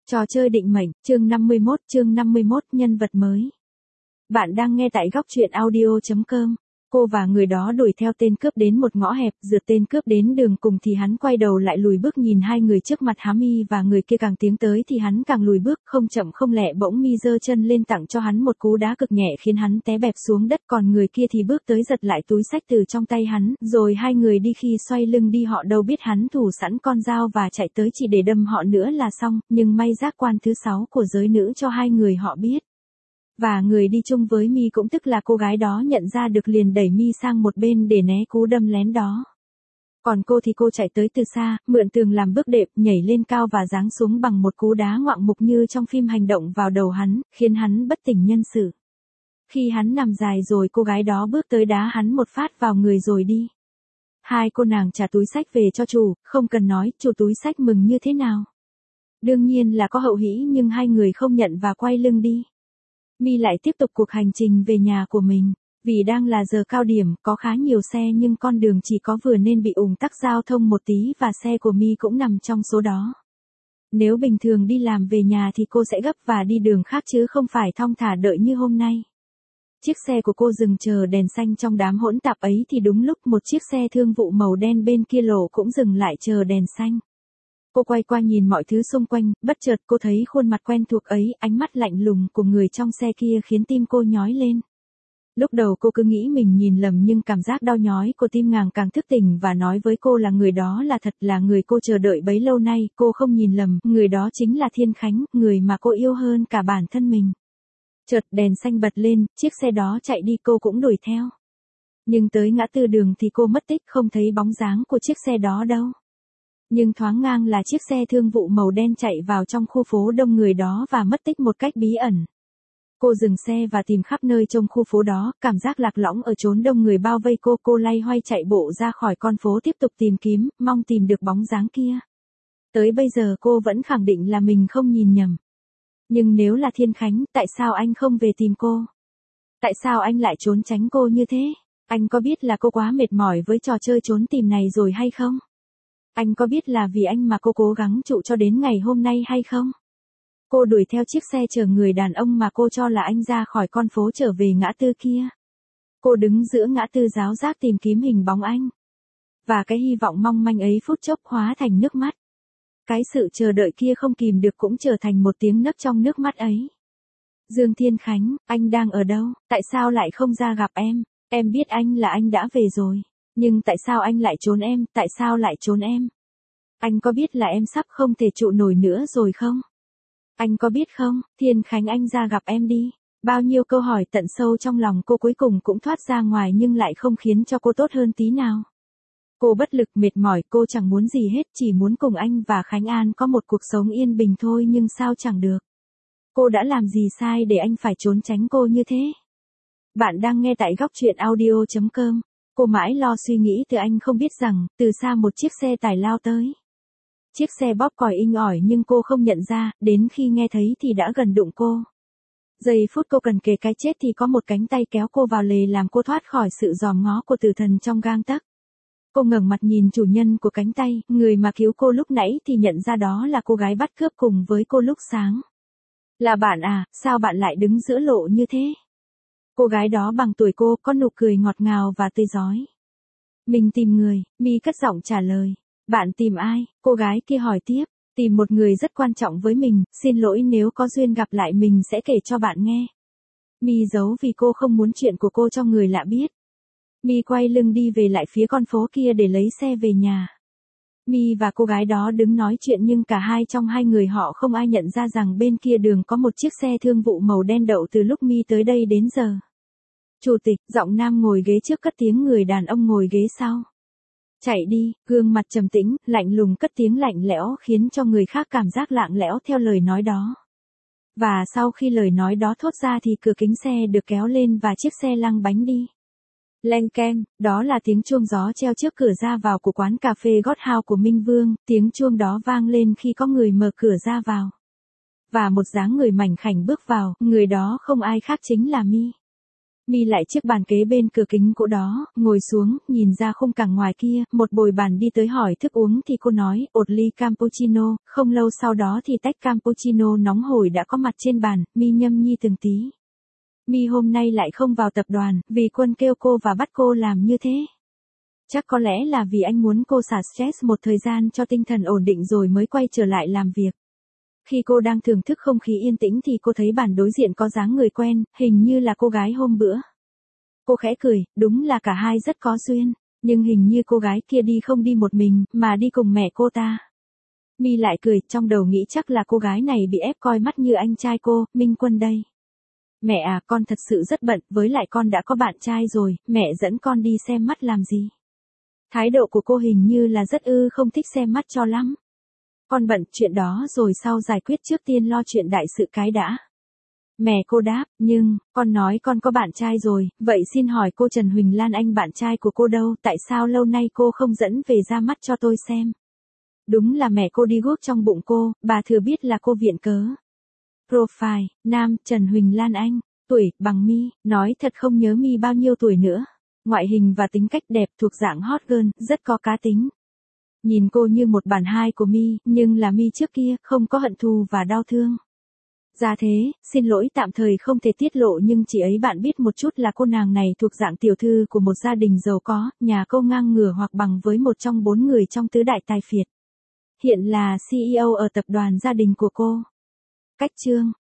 Trò chơi định mệnh, chương 51, nhân vật mới. Bạn đang nghe tại góc truyện audio.com. Cô và người đó đuổi theo tên cướp đến một ngõ hẹp, rượt tên cướp đến đường cùng thì hắn quay đầu lại lùi bước nhìn hai người trước mặt há mi và người kia càng tiến tới thì hắn càng lùi bước, không chậm không lẹ bỗng mi giơ chân lên tặng cho hắn một cú đá cực nhẹ khiến hắn té bẹp xuống đất, còn người kia thì bước tới giật lại túi xách từ trong tay hắn, rồi hai người đi khi xoay lưng đi họ đâu biết hắn thủ sẵn con dao và chạy tới chỉ để đâm họ nữa là xong, nhưng may giác quan thứ 6 của giới nữ cho hai người họ biết. Và người đi chung với mi cũng tức là cô gái đó nhận ra được liền đẩy mi sang một bên để né cú đâm lén đó. Còn cô thì cô chạy tới từ xa, mượn tường làm bước đệm, nhảy lên cao và giáng xuống bằng một cú đá ngoạng mục như trong phim hành động vào đầu hắn, khiến hắn bất tỉnh nhân sự. Khi hắn nằm dài rồi cô gái đó bước tới đá hắn một phát vào người rồi đi. Hai cô nàng trả túi xách về cho chủ, không cần nói, chủ túi xách mừng như thế nào. Đương nhiên là có hậu hĩ nhưng hai người không nhận và quay lưng đi. Mi lại tiếp tục cuộc hành trình về nhà của mình. Vì đang là giờ cao điểm, có khá nhiều xe nhưng con đường chỉ có vừa nên bị ùn tắc giao thông một tí và xe của Mi cũng nằm trong số đó. Nếu bình thường đi làm về nhà thì cô sẽ gấp và đi đường khác chứ không phải thong thả đợi như hôm nay. Chiếc xe của cô dừng chờ đèn xanh trong đám hỗn tạp ấy thì đúng lúc một chiếc xe thương vụ màu đen bên kia lộ cũng dừng lại chờ đèn xanh. Cô quay qua nhìn mọi thứ xung quanh, bất chợt cô thấy khuôn mặt quen thuộc ấy, ánh mắt lạnh lùng của người trong xe kia khiến tim cô nhói lên. Lúc đầu cô cứ nghĩ mình nhìn lầm nhưng cảm giác đau nhói của tim nàng càng thức tỉnh và nói với cô là người đó là thật, là người cô chờ đợi bấy lâu nay, cô không nhìn lầm, người đó chính là Thiên Khánh, người mà cô yêu hơn cả bản thân mình. Chợt đèn xanh bật lên, chiếc xe đó chạy đi cô cũng đuổi theo. Nhưng tới ngã tư đường thì cô mất tích không thấy bóng dáng của chiếc xe đó đâu. Nhưng thoáng ngang là chiếc xe thương vụ màu đen chạy vào trong khu phố đông người đó và mất tích một cách bí ẩn. Cô dừng xe và tìm khắp nơi trong khu phố đó, cảm giác lạc lõng ở chốn đông người bao vây cô loay hoay chạy bộ ra khỏi con phố tiếp tục tìm kiếm, mong tìm được bóng dáng kia. Tới bây giờ cô vẫn khẳng định là mình không nhìn nhầm. Nhưng nếu là Thiên Khánh, tại sao anh không về tìm cô? Tại sao anh lại trốn tránh cô như thế? Anh có biết là cô quá mệt mỏi với trò chơi trốn tìm này rồi hay không? Anh có biết là vì anh mà cô cố gắng trụ cho đến ngày hôm nay hay không? Cô đuổi theo chiếc xe chở người đàn ông mà cô cho là anh ra khỏi con phố trở về ngã tư kia. Cô đứng giữa ngã tư giáo giác tìm kiếm hình bóng anh. Và cái hy vọng mong manh ấy phút chốc hóa thành nước mắt. Cái sự chờ đợi kia không kìm được cũng trở thành một tiếng nấc trong nước mắt ấy. Dương Thiên Khánh, anh đang ở đâu? Tại sao lại không ra gặp em? Em biết anh là anh đã về rồi. Nhưng tại sao anh lại trốn em? Tại sao lại trốn em? Anh có biết là em sắp không thể trụ nổi nữa rồi không? Anh có biết không, Thiên Khánh anh ra gặp em đi. Bao nhiêu câu hỏi tận sâu trong lòng cô cuối cùng cũng thoát ra ngoài nhưng lại không khiến cho cô tốt hơn tí nào. Cô bất lực mệt mỏi, cô chẳng muốn gì hết, chỉ muốn cùng anh và Khánh An có một cuộc sống yên bình thôi nhưng sao chẳng được. Cô đã làm gì sai để anh phải trốn tránh cô như thế? Bạn đang nghe tại góc truyện audio.com. Cô mãi lo suy nghĩ từ anh không biết rằng, từ xa một chiếc xe tải lao tới. Chiếc xe bóp còi inh ỏi nhưng cô không nhận ra, đến khi nghe thấy thì đã gần đụng cô. Giây phút cô cần kề cái chết thì có một cánh tay kéo cô vào lề làm cô thoát khỏi sự dòm ngó của tử thần trong gang tấc. Cô ngẩng mặt nhìn chủ nhân của cánh tay, người mà cứu cô lúc nãy thì nhận ra đó là cô gái bắt cướp cùng với cô lúc sáng. Là bạn à, sao bạn lại đứng giữa lộ như thế? Cô gái đó bằng tuổi cô có nụ cười ngọt ngào và tươi rói. Mình tìm người, Mi cất giọng trả lời. Bạn tìm ai? Cô gái kia hỏi tiếp. Tìm một người rất quan trọng với mình, xin lỗi nếu có duyên gặp lại mình sẽ kể cho bạn nghe. Mi giấu vì cô không muốn chuyện của cô cho người lạ biết. Mi quay lưng đi về lại phía con phố kia để lấy xe về nhà. Mi và cô gái đó đứng nói chuyện nhưng cả hai trong hai người họ không ai nhận ra rằng bên kia đường có một chiếc xe thương vụ màu đen đậu từ lúc Mi tới đây đến giờ. Chủ tịch, giọng nam ngồi ghế trước cất tiếng người đàn ông ngồi ghế sau. Chạy đi, gương mặt trầm tĩnh, lạnh lùng cất tiếng lạnh lẽo khiến cho người khác cảm giác lạng lẽo theo lời nói đó. Và sau khi lời nói đó thốt ra thì cửa kính xe được kéo lên và chiếc xe lăn bánh đi. Leng keng, đó là tiếng chuông gió treo trước cửa ra vào của quán cà phê God House của Minh Vương, tiếng chuông đó vang lên khi có người mở cửa ra vào. Và một dáng người mảnh khảnh bước vào, người đó không ai khác chính là Mi. Mi lại chiếc bàn kế bên cửa kính cũ đó, ngồi xuống, nhìn ra khung cảnh ngoài kia, một bồi bàn đi tới hỏi thức uống thì cô nói, một ly cappuccino, không lâu sau đó thì tách cappuccino nóng hổi đã có mặt trên bàn, Mi nhâm nhi từng tí. Mi hôm nay lại không vào tập đoàn, vì Quân kêu cô và bắt cô làm như thế. Chắc có lẽ là vì anh muốn cô xả stress một thời gian cho tinh thần ổn định rồi mới quay trở lại làm việc. Khi cô đang thưởng thức không khí yên tĩnh thì cô thấy bàn đối diện có dáng người quen, hình như là cô gái hôm bữa. Cô khẽ cười, đúng là cả hai rất có duyên, nhưng hình như cô gái kia đi không đi một mình, mà đi cùng mẹ cô ta. Mi lại cười, trong đầu nghĩ chắc là cô gái này bị ép coi mắt như anh trai cô, Minh Quân đây. Mẹ à, con thật sự rất bận, với lại con đã có bạn trai rồi, mẹ dẫn con đi xem mắt làm gì? Thái độ của cô hình như là rất không thích xem mắt cho lắm. Con bận chuyện đó rồi sau giải quyết, trước tiên lo chuyện đại sự cái đã. Mẹ cô đáp, nhưng, con nói con có bạn trai rồi, vậy xin hỏi cô Trần Huỳnh Lan anh bạn trai của cô đâu, tại sao lâu nay cô không dẫn về ra mắt cho tôi xem? Đúng là mẹ cô đi guốc trong bụng cô, bà thừa biết là cô viện cớ. Profile, nam, Trần Huỳnh Lan Anh, tuổi, bằng Mi, nói thật không nhớ Mi bao nhiêu tuổi nữa. Ngoại hình và tính cách đẹp, thuộc dạng hot girl, rất có cá tính. Nhìn cô như một bản hai của Mi, nhưng là Mi trước kia, không có hận thù và đau thương. Ra thế, xin lỗi tạm thời không thể tiết lộ, nhưng chị ấy bạn biết một chút là cô nàng này thuộc dạng tiểu thư của một gia đình giàu có, nhà cô ngang ngửa hoặc bằng với một trong 4 người trong tứ đại tài phiệt. Hiện là CEO ở tập đoàn gia đình của cô. Cách chương